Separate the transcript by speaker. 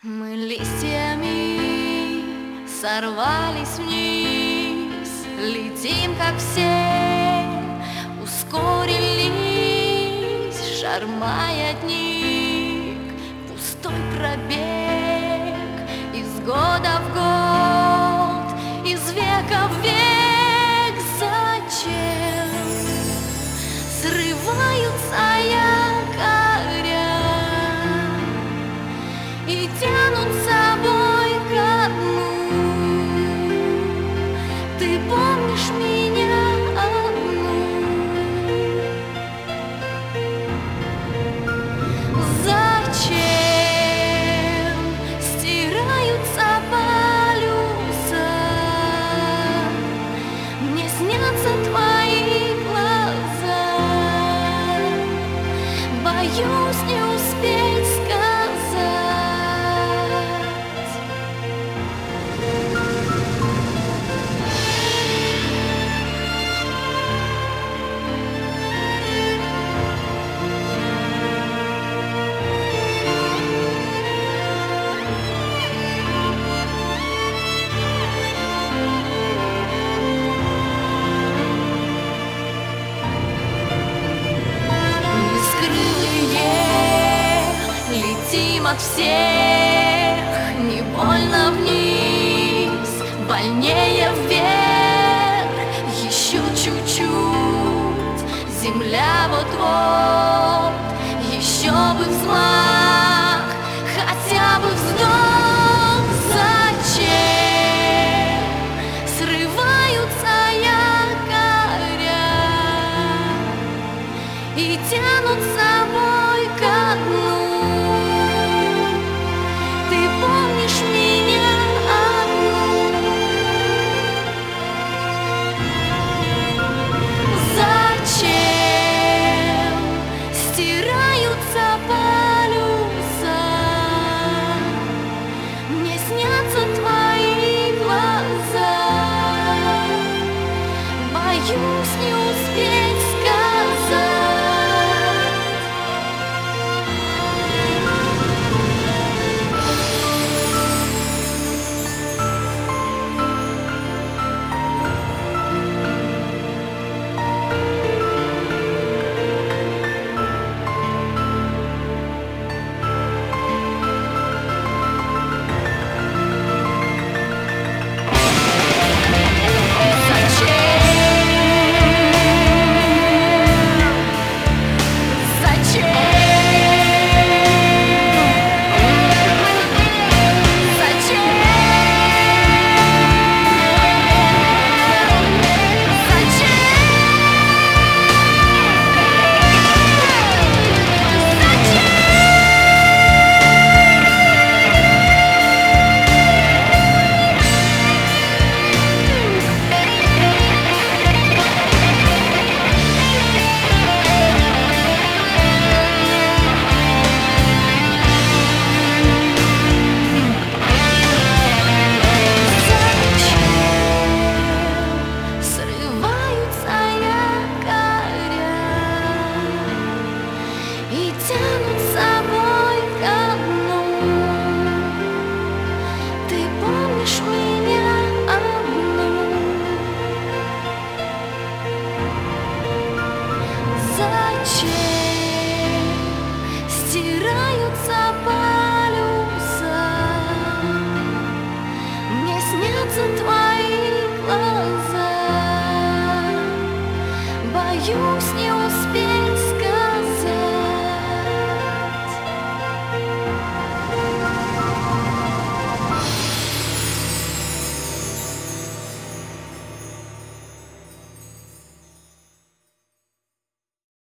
Speaker 1: Мы листьями сорвались вниз, летим, как все, ускорились, шар-маятник, пустой пробег, из года в год, из века в век. Зачем срываются якоря и тянут с собой ко дну? Ты помнишь меня одну? Зачем стираются полюса? Мне снятся твои глаза. Боюсь не успеть сказать. Летим от всех, не больно вниз, больнее вверх. Еще чуть-чуть, земля вот-вот. Еще бы взмах, хотя бы вздох. Зачем срываются якоря и тянут с собой ко дну? Помнишь меня одну? Зачем стираются полюса? Мне снятся твои глаза. Боюсь не успеть сказать. Тянут с собой ко дну. Ты помнишь меня одну? Зачем стираются полюса? Мне снятся твои глаза. Боюсь не